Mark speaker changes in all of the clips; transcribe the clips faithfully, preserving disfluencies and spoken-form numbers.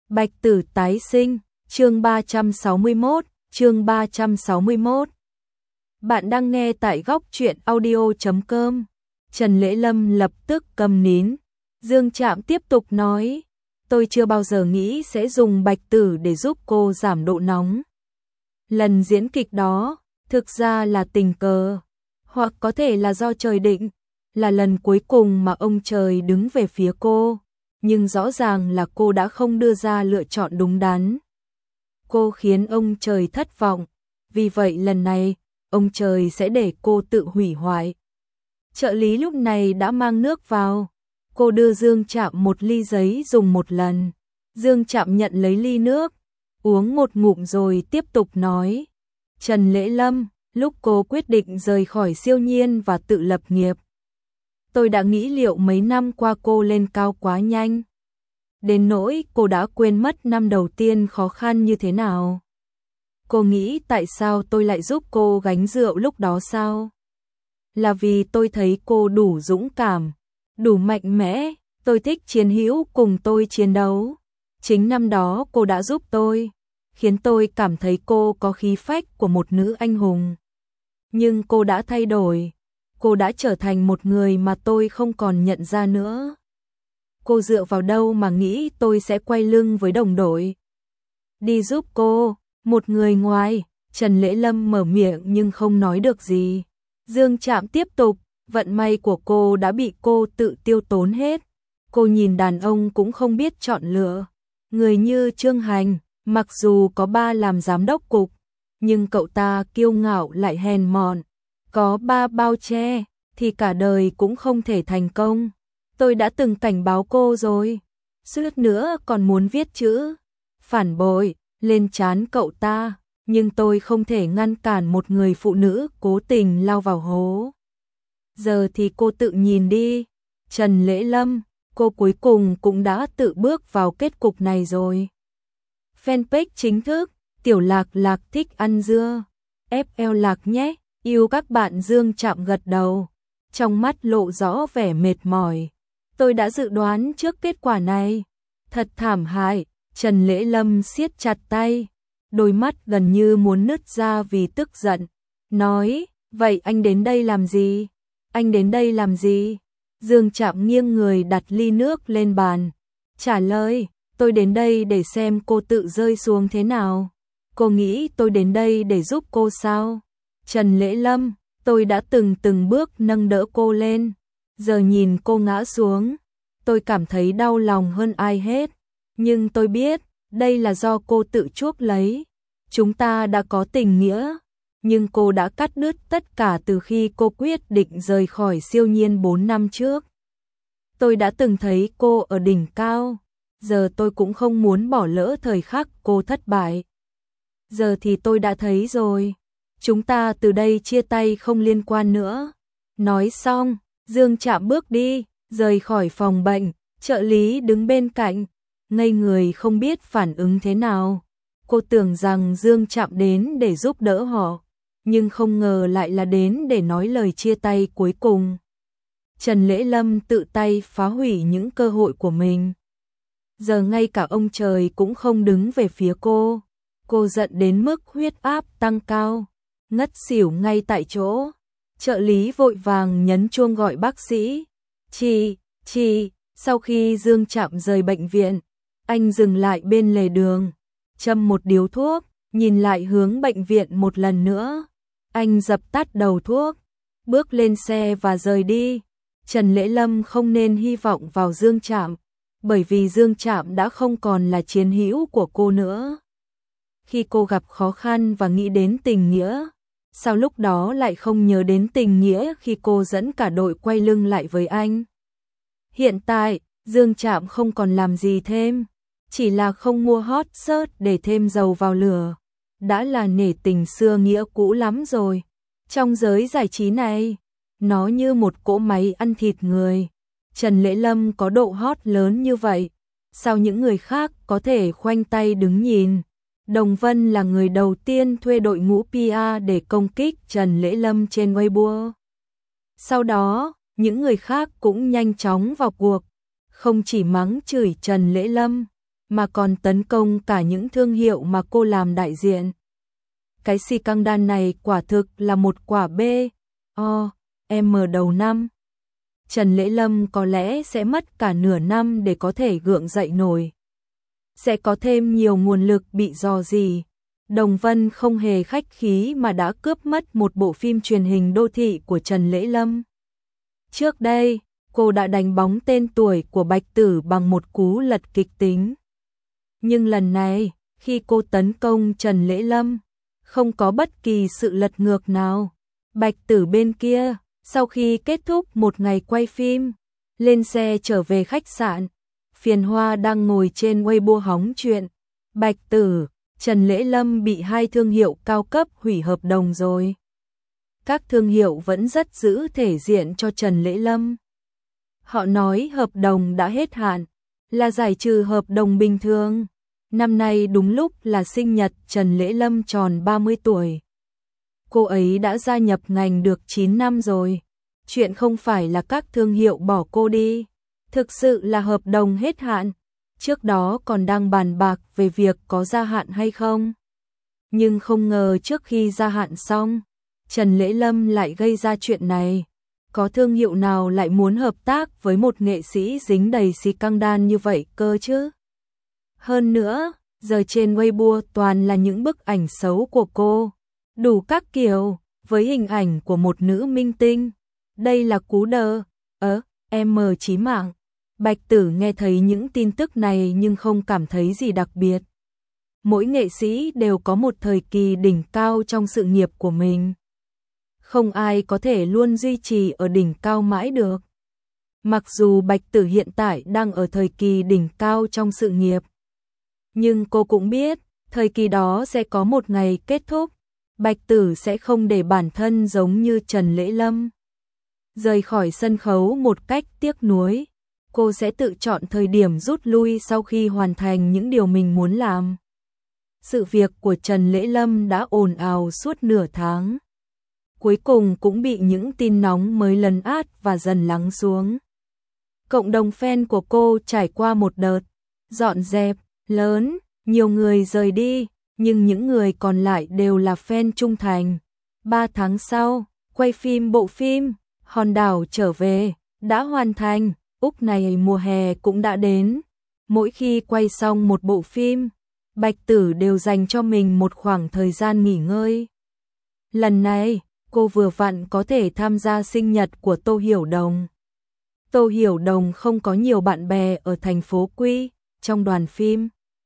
Speaker 1: Bạch Tử tái sinh, chương ba trăm sáu mươi mốt, chương ba trăm sáu mươi mốt. Bạn đang nghe tại góc truyện audio chấm com. Trần Lễ Lâm lập tức câm nín. Dương Trạm tiếp tục nói, tôi chưa bao giờ nghĩ sẽ dùng Bạch Tử để giúp cô giảm độ nóng. Lần diễn kịch đó, thực ra là tình cờ, hoặc có thể là do trời định, là lần cuối cùng mà ông trời đứng về phía cô. Nhưng rõ ràng là cô đã không đưa ra lựa chọn đúng đắn. Cô khiến ông trời thất vọng, vì vậy lần này, ông trời sẽ để cô tự hủy hoại. Trợ lý lúc này đã mang nước vào. Cô đưa Dương Trạm một ly giấy dùng một lần. Dương Trạm nhận lấy ly nước, uống một ngụm rồi tiếp tục nói. Trần Lễ Lâm, lúc cô quyết định rời khỏi Siêu Nhiên và tự lập nghiệp, tôi đã nghĩ liệu mấy năm qua cô lên cao quá nhanh, đến nỗi cô đã quên mất năm đầu tiên khó khăn như thế nào. Cô nghĩ tại sao tôi lại giúp cô gánh rượu lúc đó sao? Là vì tôi thấy cô đủ dũng cảm, đủ mạnh mẽ, tôi thích chiến hữu cùng tôi chiến đấu. Chính năm đó cô đã giúp tôi, khiến tôi cảm thấy cô có khí phách của một nữ anh hùng. Nhưng cô đã thay đổi, cô đã trở thành một người mà tôi không còn nhận ra nữa. Cô dựa vào đâu mà nghĩ tôi sẽ quay lưng với đồng đội? Đi giúp cô, một người ngoài. Trần Lễ Lâm mở miệng nhưng không nói được gì. Dương Trạm tiếp tục, vận may của cô đã bị cô tự tiêu tốn hết. Cô nhìn đàn ông cũng không biết chọn lựa. Người như Trương Hành, mặc dù có ba làm giám đốc cục, nhưng cậu ta kiêu ngạo lại hèn mọn. Có ba bao che, thì cả đời cũng không thể thành công. Tôi đã từng cảnh báo cô rồi. Suýt nữa còn muốn viết chữ phản bội lên trán cậu ta, nhưng tôi không thể ngăn cản một người phụ nữ cố tình lao vào hố. Giờ thì cô tự nhìn đi, Trần Lễ Lâm, cô cuối cùng cũng đã tự bước vào kết cục này rồi. Fanpage chính thức, Tiểu Lạc Lạc thích ăn dưa, ép lờ Lạc nhé, yêu các bạn. Dương Trạm gật đầu, trong mắt lộ rõ vẻ mệt mỏi. Tôi đã dự đoán trước kết quả này, thật thảm hại. Trần Lễ Lâm siết chặt tay, đôi mắt gần như muốn nứt ra vì tức giận. Nói, vậy anh đến đây làm gì? Anh đến đây làm gì? Dương Trạm nghiêng người đặt ly nước lên bàn. Trả lời, tôi đến đây để xem cô tự rơi xuống thế nào. Cô nghĩ tôi đến đây để giúp cô sao? Trần Lễ Lâm, tôi đã từng từng bước nâng đỡ cô lên. Giờ nhìn cô ngã xuống, tôi cảm thấy đau lòng hơn ai hết. Nhưng tôi biết, đây là do cô tự chuốc lấy. Chúng ta đã có tình nghĩa, nhưng cô đã cắt đứt tất cả từ khi cô quyết định rời khỏi Siêu Nhiên bốn năm trước. Tôi đã từng thấy cô ở đỉnh cao, giờ tôi cũng không muốn bỏ lỡ thời khắc cô thất bại. Giờ thì tôi đã thấy rồi, chúng ta từ đây chia tay không liên quan nữa. Nói xong, Dương Trạm bước đi, rời khỏi phòng bệnh. Trợ lý đứng bên cạnh, ngây người không biết phản ứng thế nào. Cô tưởng rằng Dương Trạm đến để giúp đỡ họ, nhưng không ngờ lại là đến để nói lời chia tay cuối cùng. Trần Lễ Lâm tự tay phá hủy những cơ hội của mình. Giờ ngay cả ông trời cũng không đứng về phía cô. Cô giận đến mức huyết áp tăng cao, ngất xỉu ngay tại chỗ. Trợ lý vội vàng nhấn chuông gọi bác sĩ. Chị, chị, sau khi Dương Trạm rời bệnh viện, anh dừng lại bên lề đường, châm một điếu thuốc, nhìn lại hướng bệnh viện một lần nữa. Anh dập tắt đầu thuốc, bước lên xe và rời đi. Trần Lễ Lâm không nên hy vọng vào Dương Trạm, bởi vì Dương Trạm đã không còn là chiến hữu của cô nữa. Khi cô gặp khó khăn và nghĩ đến tình nghĩa, sao lúc đó lại không nhớ đến tình nghĩa khi cô dẫn cả đội quay lưng lại với anh? Hiện tại, Dương Trạm không còn làm gì thêm, chỉ là không mua hot search để thêm dầu vào lửa. Đã là nể tình xưa nghĩa cũ lắm rồi. Trong giới giải trí này, nó như một cỗ máy ăn thịt người. Trần Lễ Lâm có độ hot lớn như vậy, sao những người khác có thể khoanh tay đứng nhìn? Đồng Vân là người đầu tiên thuê đội ngũ pê e để công kích Trần Lễ Lâm trên Weibo. Sau đó, những người khác cũng nhanh chóng vào cuộc, không chỉ mắng chửi Trần Lễ Lâm, mà còn tấn công cả những thương hiệu mà cô làm đại diện. Cái xì căng đan này quả thực là một quả B, O, M đầu năm. Trần Lễ Lâm có lẽ sẽ mất cả nửa năm để có thể gượng dậy nổi. Sẽ có thêm nhiều nguồn lực bị rò rỉ. Đồng Vân không hề khách khí mà đã cướp mất một bộ phim truyền hình đô thị của Trần Lễ Lâm. Trước đây, cô đã đánh bóng tên tuổi của Bạch Tử bằng một cú lật kịch tính. Nhưng lần này, khi cô tấn công Trần Lễ Lâm, không có bất kỳ sự lật ngược nào. Bạch Tử bên kia, sau khi kết thúc một ngày quay phim, lên xe trở về khách sạn, Phiền Hoa đang ngồi trên Weibo hóng chuyện. Bạch Tử, Trần Lễ Lâm bị hai thương hiệu cao cấp hủy hợp đồng rồi. Các thương hiệu vẫn rất giữ thể diện cho Trần Lễ Lâm. Họ nói hợp đồng đã hết hạn, là giải trừ hợp đồng bình thường. Năm nay đúng lúc là sinh nhật Trần Lễ Lâm tròn ba mươi tuổi. Cô ấy đã gia nhập ngành được chín năm rồi. Chuyện không phải là các thương hiệu bỏ cô đi, thực sự là hợp đồng hết hạn. Trước đó còn đang bàn bạc về việc có gia hạn hay không. Nhưng không ngờ trước khi gia hạn xong, Trần Lễ Lâm lại gây ra chuyện này. Có thương hiệu nào lại muốn hợp tác với một nghệ sĩ dính đầy xì căng đan như vậy cơ chứ? Hơn nữa, giờ trên Weibo toàn là những bức ảnh xấu của cô, đủ các kiểu, với hình ảnh của một nữ minh tinh. Đây là cú đờ, ớ, em mờ chí mạng. Bạch Tử nghe thấy những tin tức này nhưng không cảm thấy gì đặc biệt. Mỗi nghệ sĩ đều có một thời kỳ đỉnh cao trong sự nghiệp của mình. Không ai có thể luôn duy trì ở đỉnh cao mãi được. Mặc dù Bạch Tử hiện tại đang ở thời kỳ đỉnh cao trong sự nghiệp, nhưng cô cũng biết, thời kỳ đó sẽ có một ngày kết thúc. Bạch Tử sẽ không để bản thân giống như Trần Lễ Lâm rời khỏi sân khấu một cách tiếc nuối. Cô sẽ tự chọn thời điểm rút lui sau khi hoàn thành những điều mình muốn làm. Sự việc của Trần Lễ Lâm đã ồn ào suốt nửa tháng. Cuối cùng cũng bị những tin nóng mới lấn át và dần lắng xuống. Cộng đồng fan của cô trải qua một đợt dọn dẹp lớn, nhiều người rời đi, nhưng những người còn lại đều là fan trung thành. Ba tháng sau, quay phim bộ phim Hòn đảo trở về đã hoàn thành. Úc này mùa hè cũng đã đến. Mỗi khi quay xong một bộ phim, Bạch Tử đều dành cho mình một khoảng thời gian nghỉ ngơi. Lần này, cô vừa vặn có thể tham gia sinh nhật của Tô Hiểu Đồng. Tô Hiểu Đồng không có nhiều bạn bè ở thành phố Quy, trong đoàn phim.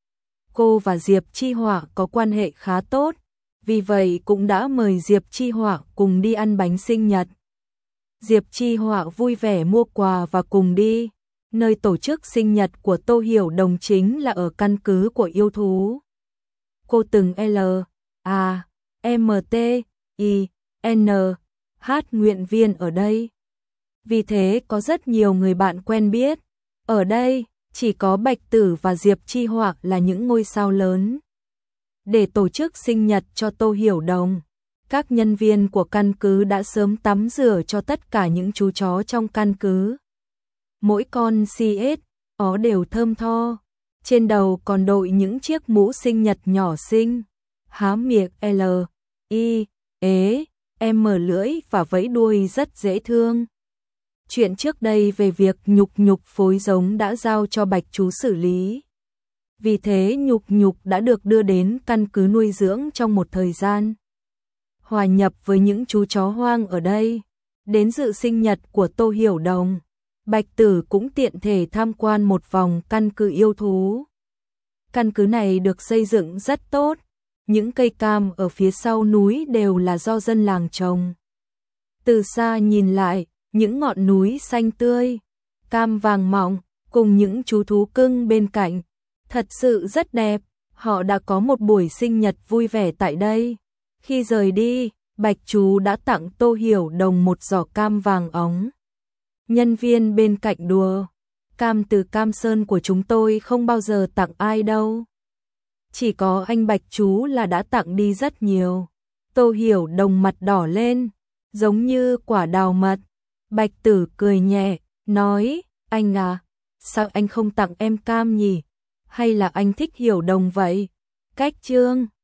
Speaker 1: Cô và Diệp Chi Họa có quan hệ khá tốt, vì vậy cũng đã mời Diệp Chi Họa cùng đi ăn bánh sinh nhật. Diệp Chi Họa vui vẻ mua quà và cùng đi. Nơi tổ chức sinh nhật của Tô Hiểu Đồng chính là ở căn cứ của yêu thú. Cô từng L, A, M, T, I, N, H nguyện viên ở đây. Vì thế có rất nhiều người bạn quen biết. Ở đây, chỉ có Bạch Tử và Diệp Chi Họa là những ngôi sao lớn. Để tổ chức sinh nhật cho Tô Hiểu Đồng, các nhân viên của căn cứ đã sớm tắm rửa cho tất cả những chú chó trong căn cứ. Mỗi con xê ét ó đều thơm tho, trên đầu còn đội những chiếc mũ sinh nhật nhỏ xinh. Há miệng L, I, ế, M lưỡi và vẫy đuôi rất dễ thương. Chuyện trước đây về việc nhục nhục phối giống đã giao cho Bạch Chú xử lý. Vì thế nhục nhục đã được đưa đến căn cứ nuôi dưỡng trong một thời gian. Hòa nhập với những chú chó hoang ở đây. Đến dự sinh nhật của Tô Hiểu Đồng, Bạch Tử cũng tiện thể tham quan một vòng căn cứ yêu thú. Căn cứ này được xây dựng rất tốt. Những cây cam ở phía sau núi đều là do dân làng trồng. Từ xa nhìn lại, những ngọn núi xanh tươi, cam vàng mọng, cùng những chú thú cưng bên cạnh. Thật sự rất đẹp, họ đã có một buổi sinh nhật vui vẻ tại đây. Khi rời đi, Bạch Chú đã tặng Tô Hiểu Đồng một giỏ cam vàng óng. Nhân viên bên cạnh đùa, cam từ Cam Sơn của chúng tôi không bao giờ tặng ai đâu. Chỉ có anh Bạch Chú là đã tặng đi rất nhiều. Tô Hiểu Đồng mặt đỏ lên, giống như quả đào mật. Bạch Tử cười nhẹ, nói, anh à, sao anh không tặng em cam nhỉ? hay là anh thích Hiểu Đồng vậy? Cách chương